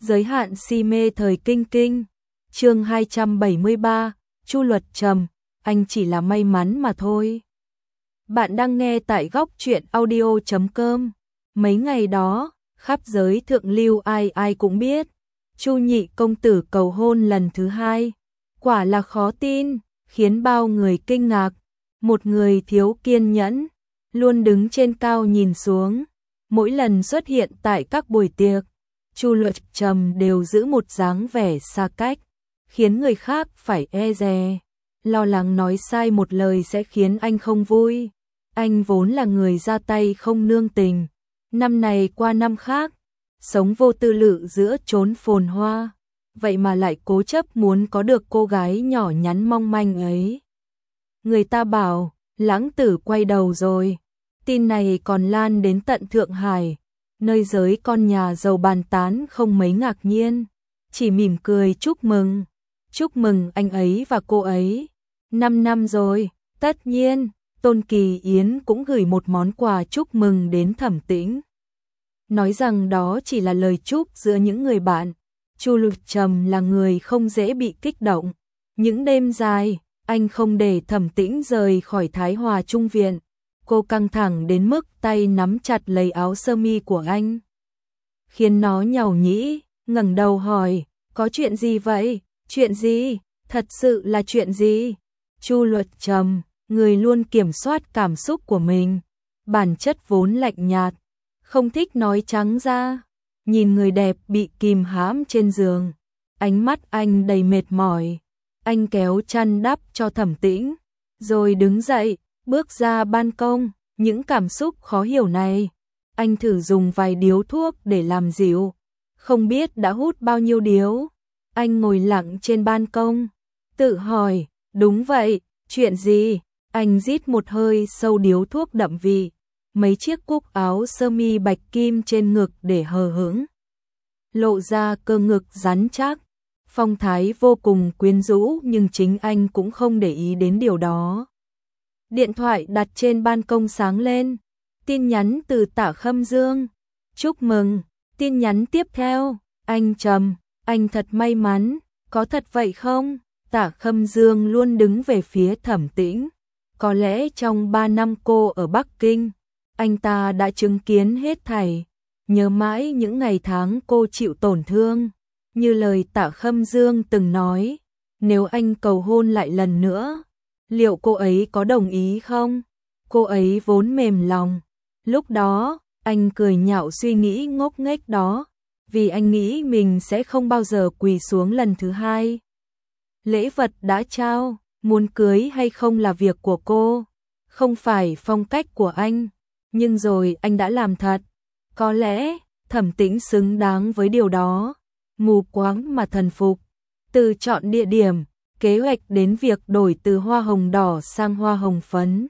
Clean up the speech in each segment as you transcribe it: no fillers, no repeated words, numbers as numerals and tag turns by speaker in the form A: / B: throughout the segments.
A: Giới hạn si mê thời kinh kinh. Chương 273, Chu Luật Trầm, anh chỉ là may mắn mà thôi. Bạn đang nghe tại góc truyện audio.com. Mấy ngày đó, khắp giới thượng lưu ai cũng biết, Chu nhị công tử cầu hôn lần thứ hai. Quả là khó tin, khiến bao người kinh ngạc. Một người thiếu kiên nhẫn, luôn đứng trên cao nhìn xuống. Mỗi lần xuất hiện tại các buổi tiệc, Chu Luật Trầm đều giữ một dáng vẻ xa cách, khiến người khác phải e dè, lo lắng nói sai một lời sẽ khiến anh không vui. Anh vốn là người ra tay không nương tình, năm này qua năm khác, sống vô tư lự giữa chốn phồn hoa, vậy mà lại cố chấp muốn có được cô gái nhỏ nhắn mong manh ấy. Người ta bảo, lãng tử quay đầu rồi. Tin này còn lan đến tận Thượng Hải, nơi giới con nhà giàu bàn tán không mấy ngạc nhiên, chỉ mỉm cười chúc mừng. Chúc mừng anh ấy và cô ấy. 5 năm rồi, tất nhiên, Tôn Kỳ Yến cũng gửi một món quà chúc mừng đến Thẩm Tĩnh. Nói rằng đó chỉ là lời chúc giữa những người bạn. Chu Luật Trầm là người không dễ bị kích động. Những đêm dài, anh không để Thẩm Tĩnh rời khỏi Thái Hòa Trung Viện. Cô căng thẳng đến mức tay nắm chặt lấy áo sơ mi của anh, khiến nó nhàu nhĩ, ngẩng đầu hỏi, có chuyện gì vậy? Chuyện gì? Thật sự là chuyện gì? Chu Luật Trầm, người luôn kiểm soát cảm xúc của mình, bản chất vốn lạnh nhạt, không thích nói trắng ra. Nhìn người đẹp bị kìm hãm trên giường, ánh mắt anh đầy mệt mỏi. Anh kéo chăn đắp cho Thẩm Tĩnh, rồi đứng dậy, bước ra ban công. Những cảm xúc khó hiểu này, anh thử dùng vài điếu thuốc để làm dịu, không biết đã hút bao nhiêu điếu. Anh ngồi lặng trên ban công, tự hỏi, đúng vậy, chuyện gì? Anh rít một hơi sâu điếu thuốc đậm vị, mấy chiếc cúc áo sơ mi bạch kim trên ngực để hờ hững, lộ ra cơ ngực rắn chắc, phong thái vô cùng quyến rũ, nhưng chính anh cũng không để ý đến điều đó. Điện thoại đặt trên ban công sáng lên, tin nhắn từ Tạ Khâm Dương. Chúc mừng. Tin nhắn tiếp theo, anh Trầm, anh thật may mắn, có thật vậy không? Tạ Khâm Dương luôn đứng về phía Thẩm Tĩnh. Có lẽ trong 3 năm cô ở Bắc Kinh, anh ta đã chứng kiến hết thảy, nhớ mãi những ngày tháng cô chịu tổn thương. Như lời Tạ Khâm Dương từng nói, nếu anh cầu hôn lại lần nữa, liệu cô ấy có đồng ý không? Cô ấy vốn mềm lòng. Lúc đó, anh cười nhạo suy nghĩ ngốc nghếch đó, vì anh nghĩ mình sẽ không bao giờ quỳ xuống lần thứ hai. Lễ vật đã trao, muốn cưới hay không là việc của cô, không phải phong cách của anh. Nhưng rồi anh đã làm thật. Có lẽ, Thẩm Tĩnh xứng đáng với điều đó. Mù quáng mà thần phục. Từ chọn địa điểm, kế hoạch đến việc đổi từ hoa hồng đỏ sang hoa hồng phấn.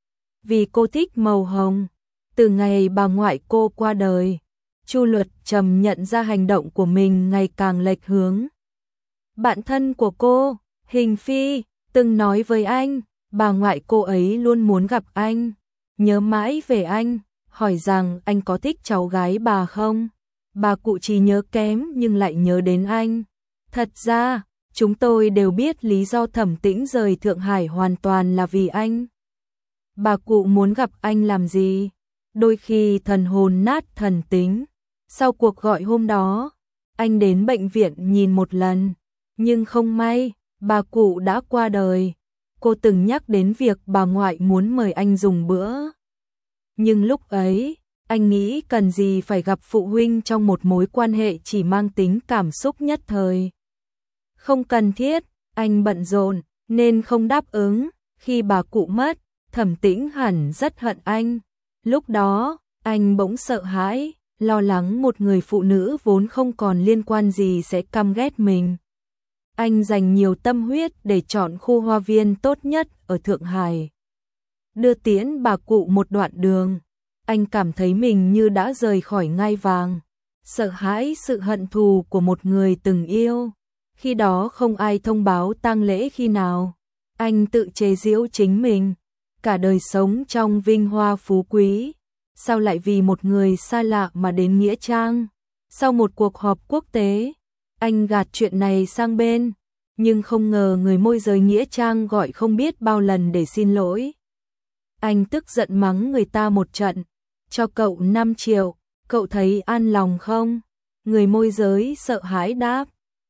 A: Vì cô thích màu hồng. Từ ngày bà ngoại cô qua đời, Chu Luật Trầm nhận ra hành động của mình ngày càng lệch hướng. Bạn thân của cô, Hình Phi, từng nói với anh, bà ngoại cô ấy luôn muốn gặp anh, nhớ mãi về anh, hỏi rằng anh có thích cháu gái bà không? Bà cụ chỉ nhớ kém nhưng lại nhớ đến anh. Thật ra, chúng tôi đều biết lý do Thẩm Tĩnh rời Thượng Hải hoàn toàn là vì anh. Bà cụ muốn gặp anh làm gì? Đôi khi thần hồn nát thần tính. Sau cuộc gọi hôm đó, anh đến bệnh viện nhìn một lần, nhưng không may, bà cụ đã qua đời. Cô từng nhắc đến việc bà ngoại muốn mời anh dùng bữa. Nhưng lúc ấy, anh nghĩ cần gì phải gặp phụ huynh trong một mối quan hệ chỉ mang tính cảm xúc nhất thời. Không cần thiết, anh bận rộn nên không đáp ứng. Khi bà cụ mất, Thẩm Tĩnh hẳn rất hận anh. Lúc đó, anh bỗng sợ hãi, lo lắng một người phụ nữ vốn không còn liên quan gì sẽ căm ghét mình. Anh dành nhiều tâm huyết để chọn khu hoa viên tốt nhất ở Thượng Hải. Đưa tiễn bà cụ một đoạn đường, anh cảm thấy mình như đã rời khỏi ngai vàng, sợ hãi sự hận thù của một người từng yêu. Khi đó không ai thông báo tang lễ khi nào, anh tự chế giễu chính mình, cả đời sống trong vinh hoa phú quý, sao lại vì một người xa lạ mà đến nghĩa trang? Sau một cuộc họp quốc tế, anh gạt chuyện này sang bên, nhưng không ngờ người môi giới nghĩa trang gọi không biết bao lần để xin lỗi. Anh tức giận mắng người ta một trận, cho cậu 5 triệu, cậu thấy an lòng không? Người môi giới sợ hãi đáp,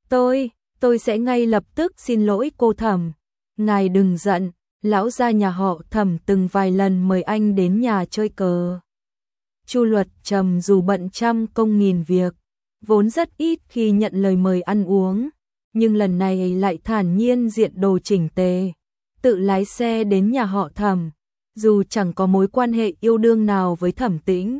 A: tôi sẽ ngay lập tức xin lỗi cô Thẩm. Ngài đừng giận, lão gia nhà họ Thẩm từng vài lần mời anh đến nhà chơi cờ. Chu Luật Trầm dù bận trăm công nghìn việc, vốn rất ít khi nhận lời mời ăn uống, nhưng lần này lại thản nhiên diện đồ chỉnh tề, tự lái xe đến nhà họ Thẩm, dù chẳng có mối quan hệ yêu đương nào với Thẩm Tĩnh.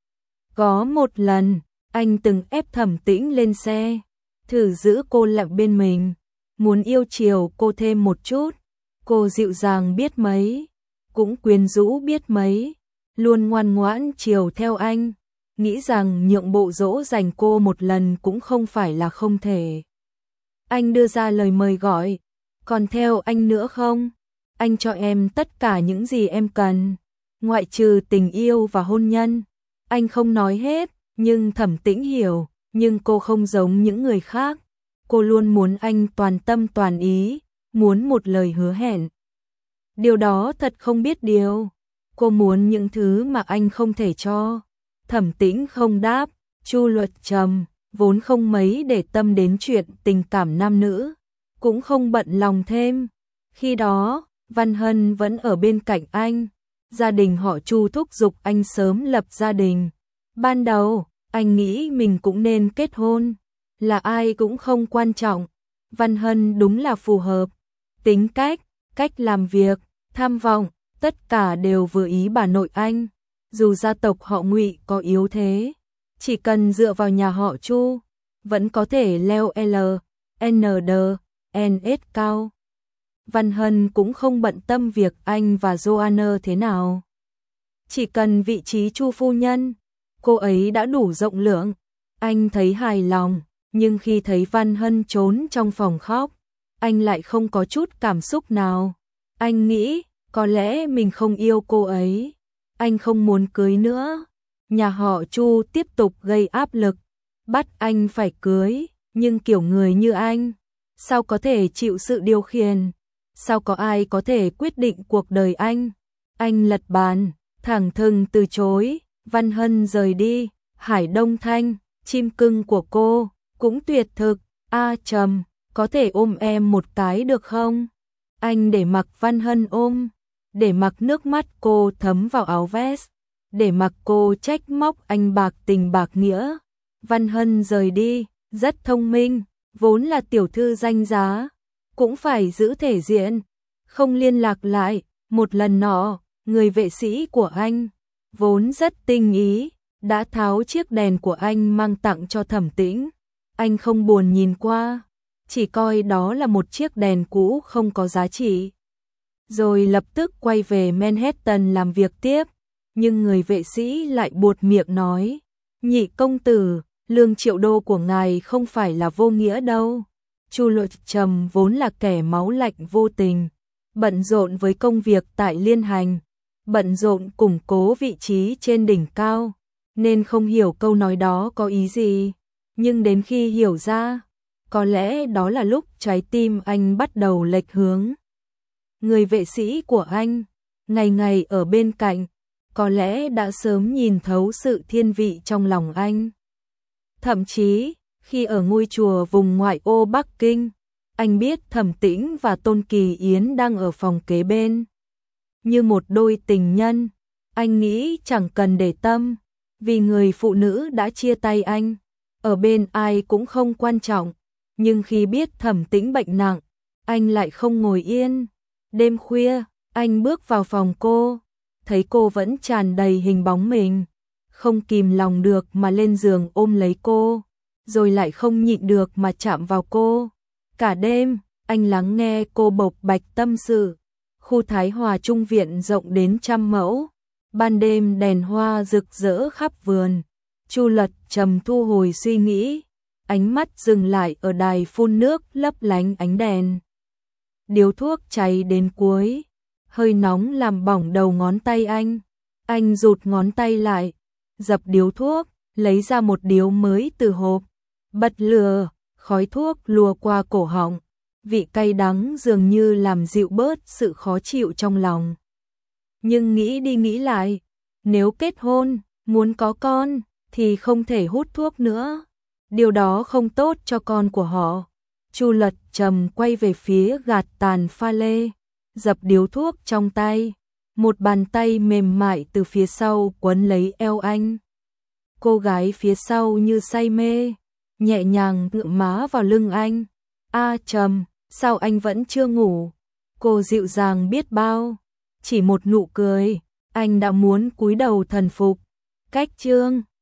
A: Có một lần, anh từng ép Thẩm Tĩnh lên xe, thử giữ cô lại bên mình, muốn yêu chiều cô thêm một chút. Cô dịu dàng biết mấy, cũng quyến rũ biết mấy, luôn ngoan ngoãn chiều theo anh, nghĩ rằng nhượng bộ dỗ dành cô một lần cũng không phải là không thể. Anh đưa ra lời mời gọi, còn theo anh nữa không? Anh cho em tất cả những gì em cần, ngoại trừ tình yêu và hôn nhân. Anh không nói hết, nhưng Thẩm Tĩnh hiểu, nhưng cô không giống những người khác. Cô luôn muốn anh toàn tâm toàn ý, muốn một lời hứa hẹn. Điều đó thật không biết điều. Cô muốn những thứ mà anh không thể cho. Thẩm Tĩnh không đáp. Chu Luật Trầm vốn không mấy để tâm đến chuyện tình cảm nam nữ, cũng không bận lòng thêm. Khi đó, Văn Hân vẫn ở bên cạnh anh. Gia đình họ Chu thúc giục anh sớm lập gia đình. Ban đầu, anh nghĩ mình cũng nên kết hôn, là ai cũng không quan trọng. Văn Hân đúng là phù hợp. Tính cách làm việc, tham vọng, tất cả đều vừa ý bà nội anh. Dù gia tộc họ Ngụy có yếu thế, chỉ cần dựa vào nhà họ Chu, vẫn có thể leo LND cao. Văn Hân cũng không bận tâm việc anh và Joanna thế nào. Chỉ cần vị trí Chu phu nhân, cô ấy đã đủ rộng lượng. Anh thấy hài lòng, nhưng khi thấy Văn Hân trốn trong phòng khóc, anh lại không có chút cảm xúc nào. Anh nghĩ, có lẽ mình không yêu cô ấy. Anh không muốn cưới nữa. Nhà họ Chu tiếp tục gây áp lực, bắt anh phải cưới, nhưng kiểu người như anh, sao có thể chịu sự điều khiển? Sao có ai có thể quyết định cuộc đời anh? Anh lật bàn, thẳng thừng từ chối. Văn Hân rời đi. Hải Đông Thanh, chim cưng của cô, cũng tuyệt thực. Trầm, có thể ôm em một cái được không? Anh để mặc Văn Hân ôm, để mặc nước mắt cô thấm vào áo vest, để mặc cô trách móc anh bạc tình bạc nghĩa. Văn Hân rời đi, rất thông minh, vốn là tiểu thư danh giá, cũng phải giữ thể diện, không liên lạc lại. Một lần nọ, người vệ sĩ của anh, vốn rất tinh ý, đã tháo chiếc đèn của anh mang tặng cho Thẩm Tĩnh. Anh không buồn nhìn qua, chỉ coi đó là một chiếc đèn cũ không có giá trị. Rồi lập tức quay về Manhattan làm việc tiếp. Nhưng người vệ sĩ lại buột miệng nói, nhị công tử, lương triệu đô của ngài không phải là vô nghĩa đâu. Chu Luật Trầm vốn là kẻ máu lạnh vô tình, bận rộn với công việc tại Liên Hành, bận rộn củng cố vị trí trên đỉnh cao, nên không hiểu câu nói đó có ý gì. Nhưng đến khi hiểu ra, có lẽ đó là lúc trái tim anh bắt đầu lệch hướng. Người vệ sĩ của anh, ngày ngày ở bên cạnh, có lẽ đã sớm nhìn thấu sự thiên vị trong lòng anh. Thậm chí, khi ở ngôi chùa vùng ngoại ô Bắc Kinh, anh biết Thẩm Tĩnh và Tôn Kỳ Yến đang ở phòng kế bên. Như một đôi tình nhân, anh nghĩ chẳng cần để tâm, vì người phụ nữ đã chia tay anh, ở bên ai cũng không quan trọng. Nhưng khi biết Thẩm Tĩnh bệnh nặng, anh lại không ngồi yên. Đêm khuya, anh bước vào phòng cô, thấy cô vẫn tràn đầy hình bóng mình, không kìm lòng được mà lên giường ôm lấy cô, rồi lại không nhịn được mà chạm vào cô. Cả đêm, anh lắng nghe cô bộc bạch tâm sự. Khu Thái Hòa Trung viện rộng đến 100 mẫu, ban đêm đèn hoa rực rỡ khắp vườn. Chu Luật Trầm thu hồi suy nghĩ, ánh mắt dừng lại ở đài phun nước lấp lánh ánh đèn. Điếu thuốc cháy đến cuối, hơi nóng làm bỏng đầu ngón tay anh. Anh rụt ngón tay lại, dập điếu thuốc, lấy ra một điếu mới từ hộp, bật lửa, khói thuốc lùa qua cổ họng, vị cay đắng dường như làm dịu bớt sự khó chịu trong lòng. Nhưng nghĩ đi nghĩ lại, nếu kết hôn, muốn có con, thì không thể hút thuốc nữa. Điều đó không tốt cho con của họ. Chu Luật Trầm quay về phía gạt tàn pha lê, dập điếu thuốc trong tay. Một bàn tay mềm mại từ phía sau quấn lấy eo anh. Cô gái phía sau như say mê, nhẹ nhàng ngượng má vào lưng anh. A Trầm, sao anh vẫn chưa ngủ? Cô dịu dàng biết bao. Chỉ một nụ cười, anh đã muốn cúi đầu thần phục. Cách chương